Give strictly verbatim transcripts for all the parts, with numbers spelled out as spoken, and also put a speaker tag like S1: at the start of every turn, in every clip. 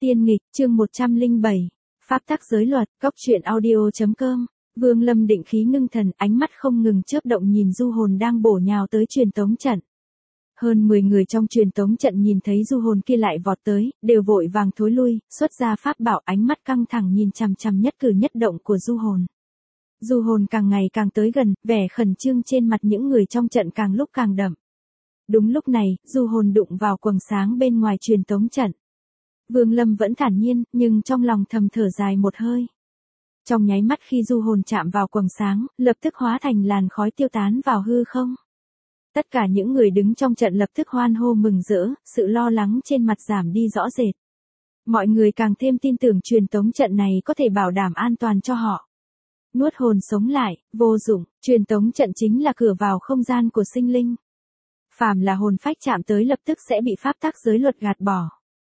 S1: Tiên nghịch, chương một trăm lẻ bảy. Pháp tắc giới luật, góc truyện audio.com. Vương Lâm định khí ngưng thần, ánh mắt không ngừng chớp động nhìn du hồn đang bổ nhào tới truyền tống trận. Hơn mười người trong truyền tống trận nhìn thấy du hồn kia lại vọt tới, đều vội vàng thối lui, xuất ra pháp bảo, ánh mắt căng thẳng nhìn chằm chằm nhất cử nhất động của du hồn. Du hồn càng ngày càng tới gần, vẻ khẩn trương trên mặt những người trong trận càng lúc càng đậm. Đúng lúc này, du hồn đụng vào quầng sáng bên ngoài truyền tống trận. Vương Lâm vẫn thản nhiên, nhưng trong lòng thầm thở dài một hơi. Trong nháy mắt khi du hồn chạm vào quầng sáng, lập tức hóa thành làn khói tiêu tán vào hư không. Tất cả những người đứng trong trận lập tức hoan hô mừng rỡ, sự lo lắng trên mặt giảm đi rõ rệt. Mọi người càng thêm tin tưởng truyền tống trận này có thể bảo đảm an toàn cho họ. Nuốt hồn sống lại, vô dụng, truyền tống trận chính là cửa vào không gian của sinh linh. Phàm là hồn phách chạm tới lập tức sẽ bị pháp tắc giới luật gạt bỏ.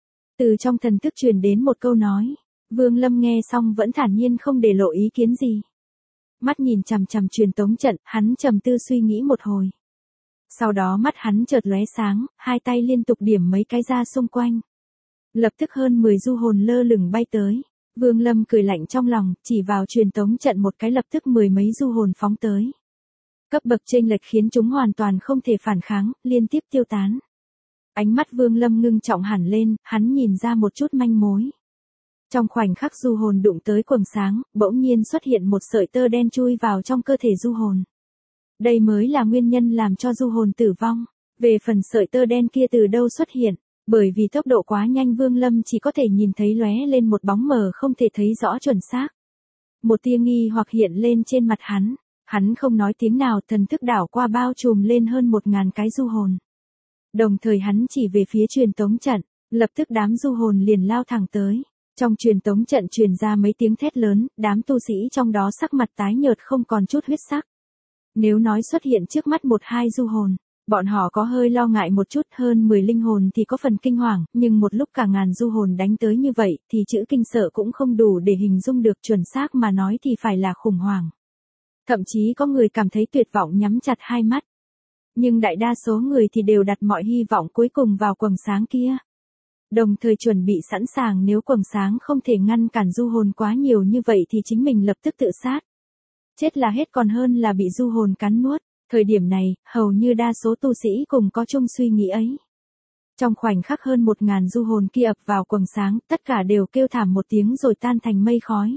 S1: Từ trong thần thức truyền đến một câu nói, Vương Lâm nghe xong vẫn thản nhiên không để lộ ý kiến gì. Mắt nhìn chằm chằm truyền tống trận, hắn trầm tư suy nghĩ một hồi. Sau đó mắt hắn chợt lóe sáng, hai tay liên tục điểm mấy cái ra xung quanh. Lập tức hơn mười du hồn lơ lửng bay tới. Vương Lâm cười lạnh trong lòng, chỉ vào truyền tống trận một cái lập tức mười mấy du hồn phóng tới. Cấp bậc chênh lệch khiến chúng hoàn toàn không thể phản kháng, liên tiếp tiêu tán. Ánh mắt Vương Lâm ngưng trọng hẳn lên, hắn nhìn ra một chút manh mối. Trong khoảnh khắc du hồn đụng tới quầng sáng, bỗng nhiên xuất hiện một sợi tơ đen chui vào trong cơ thể du hồn. Đây mới là nguyên nhân làm cho du hồn tử vong. Về phần sợi tơ đen kia từ đâu xuất hiện, bởi vì tốc độ quá nhanh Vương Lâm chỉ có thể nhìn thấy lóe lên một bóng mờ không thể thấy rõ chuẩn xác. Một tia nghi hoặc hiện lên trên mặt hắn, hắn không nói tiếng nào, thần thức đảo qua bao trùm lên hơn một ngàn cái du hồn. Đồng thời hắn chỉ về phía truyền tống trận, lập tức đám du hồn liền lao thẳng tới. Trong truyền tống trận truyền ra mấy tiếng thét lớn, đám tu sĩ trong đó sắc mặt tái nhợt không còn chút huyết sắc. Nếu nói xuất hiện trước mắt một hai du hồn, bọn họ có hơi lo ngại một chút, hơn mười linh hồn thì có phần kinh hoàng, nhưng một lúc cả ngàn du hồn đánh tới như vậy thì chữ kinh sợ cũng không đủ để hình dung được, chuẩn xác mà nói thì phải là khủng hoảng. Thậm chí có người cảm thấy tuyệt vọng nhắm chặt hai mắt. Nhưng đại đa số người thì đều đặt mọi hy vọng cuối cùng vào quầng sáng kia. Đồng thời chuẩn bị sẵn sàng nếu quầng sáng không thể ngăn cản du hồn quá nhiều như vậy thì chính mình lập tức tự sát. Chết là hết còn hơn là bị du hồn cắn nuốt. Thời điểm này, hầu như đa số tu sĩ cùng có chung suy nghĩ ấy. Trong khoảnh khắc hơn một ngàn du hồn kia ập vào quầng sáng, tất cả đều kêu thảm một tiếng rồi tan thành mây khói.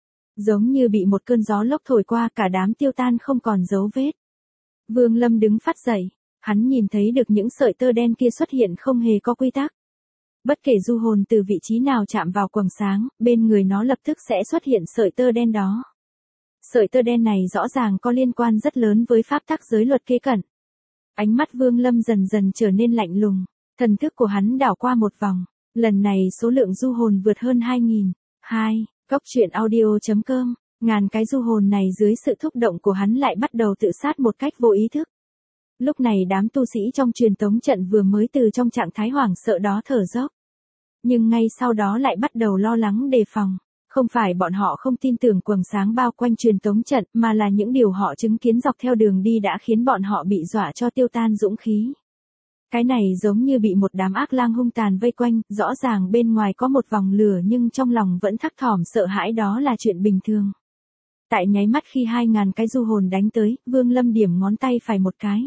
S1: Giống như bị một cơn gió lốc thổi qua, cả đám tiêu tan không còn dấu vết. Vương Lâm đứng phát dậy, hắn nhìn thấy được những sợi tơ đen kia xuất hiện không hề có quy tắc. Bất kể du hồn từ vị trí nào chạm vào quầng sáng, bên người nó lập tức sẽ xuất hiện sợi tơ đen đó. Sợi tơ đen này rõ ràng có liên quan rất lớn với pháp tắc giới luật kế cận. Ánh mắt Vương Lâm dần dần trở nên lạnh lùng, thần thức của hắn đảo qua một vòng, lần này số lượng du hồn vượt hơn hai nghìn. hai. Góc truyện audio.com, ngàn cái du hồn này dưới sự thúc động của hắn lại bắt đầu tự sát một cách vô ý thức. Lúc này đám tu sĩ trong truyền tống trận vừa mới từ trong trạng thái hoảng sợ đó thở dốc. Nhưng ngay sau đó lại bắt đầu lo lắng đề phòng. Không phải bọn họ không tin tưởng quầng sáng bao quanh truyền tống trận, mà là những điều họ chứng kiến dọc theo đường đi đã khiến bọn họ bị dọa cho tiêu tan dũng khí. Cái này giống như bị một đám ác lang hung tàn vây quanh, rõ ràng bên ngoài có một vòng lửa nhưng trong lòng vẫn thắc thỏm sợ hãi, đó là chuyện bình thường. Tại nháy mắt khi hai ngàn cái du hồn đánh tới, Vương Lâm điểm ngón tay phải một cái.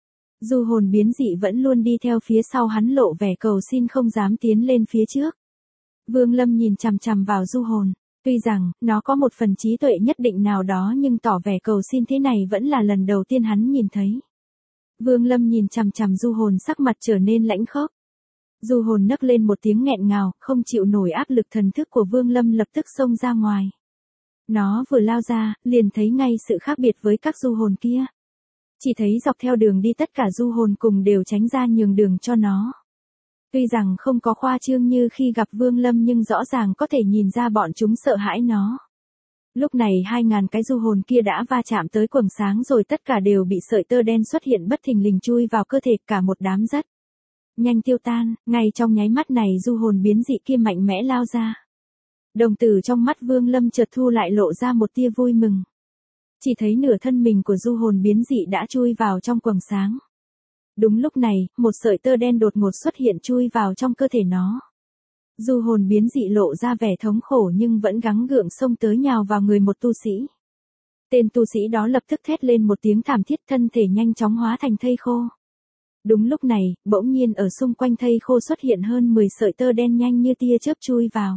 S1: Du hồn biến dị vẫn luôn đi theo phía sau hắn lộ vẻ cầu xin không dám tiến lên phía trước. Vương Lâm nhìn chằm chằm vào du hồn, tuy rằng nó có một phần trí tuệ nhất định nào đó nhưng tỏ vẻ cầu xin thế này vẫn là lần đầu tiên hắn nhìn thấy. Vương Lâm nhìn chằm chằm du hồn, sắc mặt trở nên lãnh khốc. Du hồn nấc lên một tiếng nghẹn ngào, không chịu nổi áp lực thần thức của Vương Lâm lập tức xông ra ngoài. Nó vừa lao ra, liền thấy ngay sự khác biệt với các du hồn kia. Chỉ thấy dọc theo đường đi tất cả du hồn cùng đều tránh ra nhường đường cho nó. Tuy rằng không có khoa trương như khi gặp Vương Lâm nhưng rõ ràng có thể nhìn ra bọn chúng sợ hãi nó. Lúc này hai ngàn cái du hồn kia đã va chạm tới quầng sáng rồi, tất cả đều bị sợi tơ đen xuất hiện bất thình lình chui vào cơ thể, cả một đám rất nhanh tiêu tan. Ngay trong nháy mắt này du hồn biến dị kia mạnh mẽ lao ra. Đồng tử trong mắt Vương Lâm chợt thu lại, lộ ra một tia vui mừng. Chỉ thấy nửa thân mình của du hồn biến dị đã chui vào trong quầng sáng. Đúng lúc này, một sợi tơ đen đột ngột xuất hiện chui vào trong cơ thể nó. Du hồn biến dị lộ ra vẻ thống khổ nhưng vẫn gắng gượng xông tới nhào vào người một tu sĩ. Tên tu sĩ đó lập tức thét lên một tiếng thảm thiết, thân thể nhanh chóng hóa thành thây khô. Đúng lúc này, bỗng nhiên ở xung quanh thây khô xuất hiện hơn mười sợi tơ đen nhanh như tia chớp chui vào.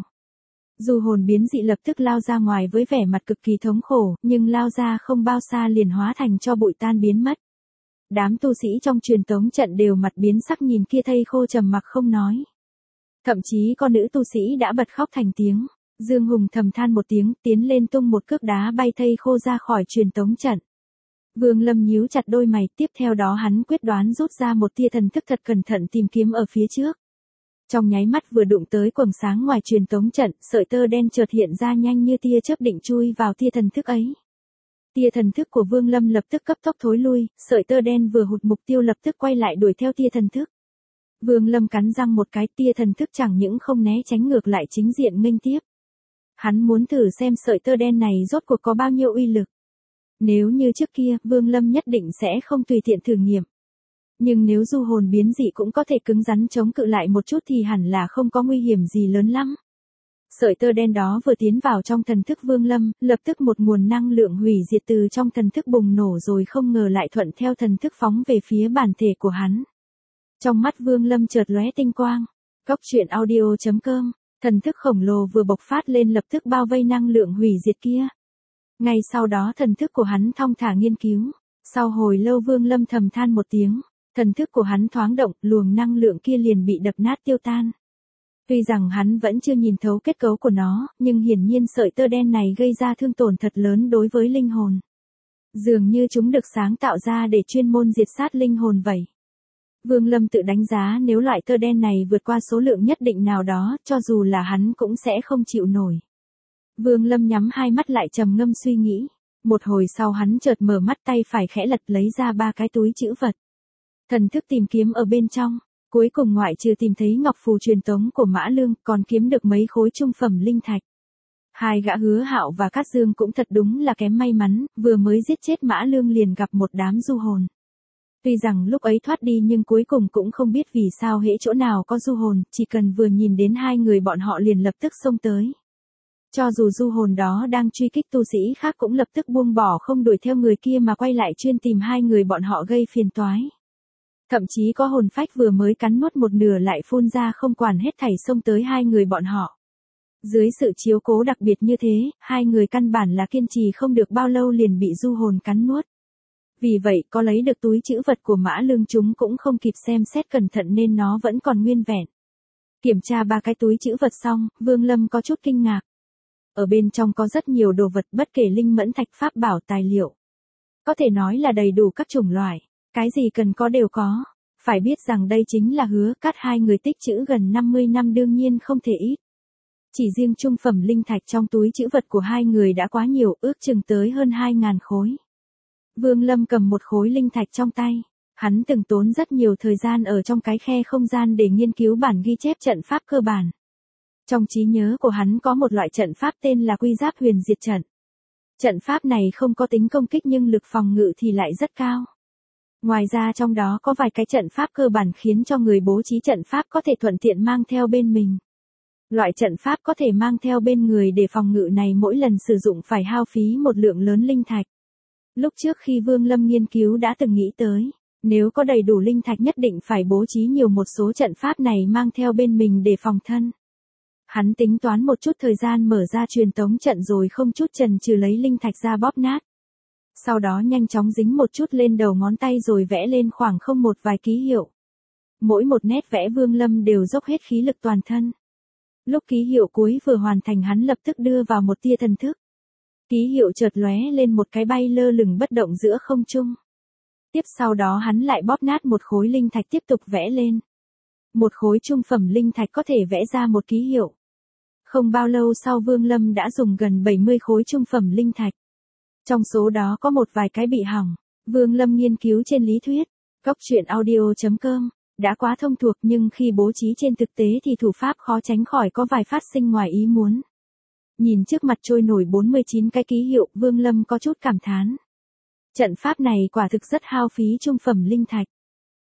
S1: Du hồn biến dị lập tức lao ra ngoài với vẻ mặt cực kỳ thống khổ, nhưng lao ra không bao xa liền hóa thành tro bụi tan biến mất. Đám tu sĩ trong truyền tống trận đều mặt biến sắc nhìn kia thây khô trầm mặc không nói. Thậm chí con nữ tu sĩ đã bật khóc thành tiếng. Dương Hùng thầm than một tiếng, tiến lên tung một cước đá bay thây khô ra khỏi truyền tống trận. Vương Lâm nhíu chặt đôi mày, tiếp theo đó hắn quyết đoán rút ra một tia thần thức thật cẩn thận tìm kiếm ở phía trước. Trong nháy mắt vừa đụng tới quầng sáng ngoài truyền tống trận, sợi tơ đen chợt hiện ra nhanh như tia chớp định chui vào tia thần thức ấy. Tia thần thức của Vương Lâm lập tức cấp tốc thối lui, sợi tơ đen vừa hụt mục tiêu lập tức quay lại đuổi theo tia thần thức. Vương Lâm cắn răng một cái, tia thần thức chẳng những không né tránh ngược lại chính diện nghênh tiếp. Hắn muốn thử xem sợi tơ đen này rốt cuộc có bao nhiêu uy lực. Nếu như trước kia, Vương Lâm nhất định sẽ không tùy tiện thử nghiệm. Nhưng nếu du hồn biến dị cũng có thể cứng rắn chống cự lại một chút thì hẳn là không có nguy hiểm gì lớn lắm. Sợi tơ đen đó vừa tiến vào trong thần thức Vương Lâm, lập tức một nguồn năng lượng hủy diệt từ trong thần thức bùng nổ rồi không ngờ lại thuận theo thần thức phóng về phía bản thể của hắn. Trong mắt Vương Lâm chợt lóe tinh quang. Cốc truyện audio chấm com, thần thức khổng lồ vừa bộc phát lên lập tức bao vây năng lượng hủy diệt kia. Ngay sau đó thần thức của hắn thong thả nghiên cứu. Sau hồi lâu Vương Lâm thầm than một tiếng, thần thức của hắn thoáng động, luồng năng lượng kia liền bị đập nát tiêu tan. Tuy rằng hắn vẫn chưa nhìn thấu kết cấu của nó, nhưng hiển nhiên sợi tơ đen này gây ra thương tổn thật lớn đối với linh hồn. Dường như chúng được sáng tạo ra để chuyên môn diệt sát linh hồn vậy. Vương Lâm tự đánh giá nếu loại tơ đen này vượt qua số lượng nhất định nào đó, cho dù là hắn cũng sẽ không chịu nổi. Vương Lâm nhắm hai mắt lại trầm ngâm suy nghĩ. Một hồi sau hắn chợt mở mắt, tay phải khẽ lật lấy ra ba cái túi trữ vật. Thần thức tìm kiếm ở bên trong, cuối cùng ngoại trừ tìm thấy ngọc phù truyền tống của Mã Lương, còn kiếm được mấy khối trung phẩm linh thạch. Hai gã Hứa Hạo và Cát Dương cũng thật đúng là kém may mắn, vừa mới giết chết Mã Lương liền gặp một đám du hồn. Tuy rằng lúc ấy thoát đi nhưng cuối cùng cũng không biết vì sao hễ chỗ nào có du hồn, chỉ cần vừa nhìn đến hai người bọn họ liền lập tức xông tới. Cho dù du hồn đó đang truy kích tu sĩ khác cũng lập tức buông bỏ không đuổi theo người kia mà quay lại chuyên tìm hai người bọn họ gây phiền toái. Thậm chí có hồn phách vừa mới cắn nuốt một nửa lại phun ra không quản hết thảy xông tới hai người bọn họ. Dưới sự chiếu cố đặc biệt như thế, hai người căn bản là kiên trì không được bao lâu liền bị du hồn cắn nuốt. Vì vậy có lấy được túi trữ vật của Mã Lương chúng cũng không kịp xem xét cẩn thận nên nó vẫn còn nguyên vẹn. Kiểm tra ba cái túi trữ vật xong, Vương Lâm có chút kinh ngạc. Ở bên trong có rất nhiều đồ vật bất kể linh mẫn thạch pháp bảo tài liệu. Có thể nói là đầy đủ các chủng loại, cái gì cần có đều có. Phải biết rằng đây chính là Hứa Cát hai người tích trữ gần năm mươi năm đương nhiên không thể ít. Chỉ riêng trung phẩm linh thạch trong túi trữ vật của hai người đã quá nhiều, ước chừng tới hơn hai ngàn khối. Vương Lâm cầm một khối linh thạch trong tay. Hắn từng tốn rất nhiều thời gian ở trong cái khe không gian để nghiên cứu bản ghi chép trận pháp cơ bản. Trong trí nhớ của hắn có một loại trận pháp tên là Quy Giáp Huyền Diệt Trận. Trận pháp này không có tính công kích nhưng lực phòng ngự thì lại rất cao. Ngoài ra trong đó có vài cái trận pháp cơ bản khiến cho người bố trí trận pháp có thể thuận tiện mang theo bên mình. Loại trận pháp có thể mang theo bên người để phòng ngự này mỗi lần sử dụng phải hao phí một lượng lớn linh thạch. Lúc trước khi Vương Lâm nghiên cứu đã từng nghĩ tới, nếu có đầy đủ linh thạch nhất định phải bố trí nhiều một số trận pháp này mang theo bên mình để phòng thân. Hắn tính toán một chút thời gian mở ra truyền tống trận rồi không chút chần chừ lấy linh thạch ra bóp nát. Sau đó nhanh chóng dính một chút lên đầu ngón tay rồi vẽ lên khoảng không một vài ký hiệu. Mỗi một nét vẽ Vương Lâm đều dốc hết khí lực toàn thân. Lúc ký hiệu cuối vừa hoàn thành hắn lập tức đưa vào một tia thần thức. Ký hiệu chợt lóe lên một cái bay lơ lửng bất động giữa không trung. Tiếp sau đó hắn lại bóp nát một khối linh thạch tiếp tục vẽ lên. Một khối trung phẩm linh thạch có thể vẽ ra một ký hiệu. Không bao lâu sau Vương Lâm đã dùng gần bảy mươi khối trung phẩm linh thạch. Trong số đó có một vài cái bị hỏng. Vương Lâm nghiên cứu trên lý thuyết, cốc truyện audio chấm com, đã quá thông thuộc nhưng khi bố trí trên thực tế thì thủ pháp khó tránh khỏi có vài phát sinh ngoài ý muốn. Nhìn trước mặt trôi nổi bốn mươi chín cái ký hiệu, Vương Lâm có chút cảm thán. Trận pháp này quả thực rất hao phí trung phẩm linh thạch.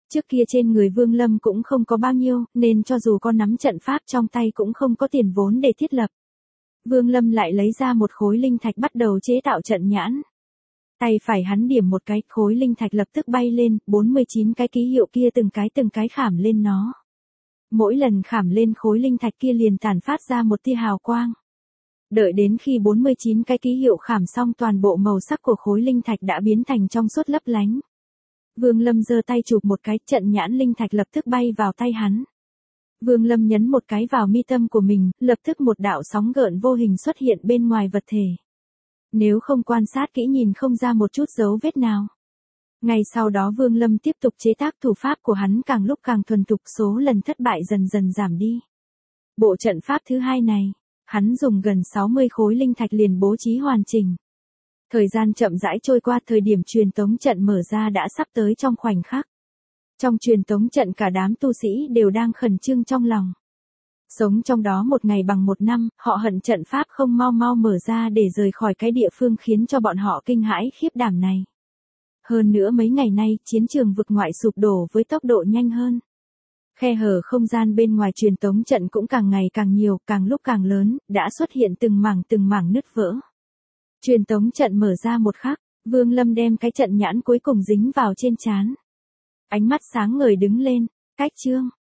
S1: Trước kia trên người Vương Lâm cũng không có bao nhiêu, nên cho dù có nắm trận pháp trong tay cũng không có tiền vốn để thiết lập. Vương Lâm lại lấy ra một khối linh thạch bắt đầu chế tạo trận nhãn. Tay phải hắn điểm một cái, khối linh thạch lập tức bay lên, bốn mươi chín cái ký hiệu kia từng cái từng cái khảm lên nó. Mỗi lần khảm lên khối linh thạch kia liền tản phát ra một tia hào quang. Đợi đến khi bốn mươi chín cái ký hiệu khảm xong, toàn bộ màu sắc của khối linh thạch đã biến thành trong suốt lấp lánh. Vương Lâm giơ tay chụp một cái, trận nhãn linh thạch lập tức bay vào tay hắn. Vương Lâm nhấn một cái vào mi tâm của mình, lập tức một đạo sóng gợn vô hình xuất hiện bên ngoài vật thể. Nếu không quan sát kỹ nhìn không ra một chút dấu vết nào. Ngày sau đó Vương Lâm tiếp tục chế tác, thủ pháp của hắn càng lúc càng thuần thục, số lần thất bại dần dần giảm đi. Bộ trận pháp thứ hai này, hắn dùng gần sáu mươi khối linh thạch liền bố trí hoàn chỉnh. Thời gian chậm rãi trôi qua, thời điểm truyền tống trận mở ra đã sắp tới trong khoảnh khắc. Trong truyền tống trận cả đám tu sĩ đều đang khẩn trương trong lòng. Sống trong đó một ngày bằng một năm, họ hận trận pháp không mau mau mở ra để rời khỏi cái địa phương khiến cho bọn họ kinh hãi khiếp đảm này. Hơn nữa mấy ngày nay, chiến trường vực ngoại sụp đổ với tốc độ nhanh hơn. Khe hở không gian bên ngoài truyền tống trận cũng càng ngày càng nhiều, càng lúc càng lớn, đã xuất hiện từng mảng từng mảng nứt vỡ. Truyền tống trận mở ra một khắc, Vương Lâm đem cái trận nhãn cuối cùng dính vào trên trán. Ánh mắt sáng ngời đứng lên, cách chương.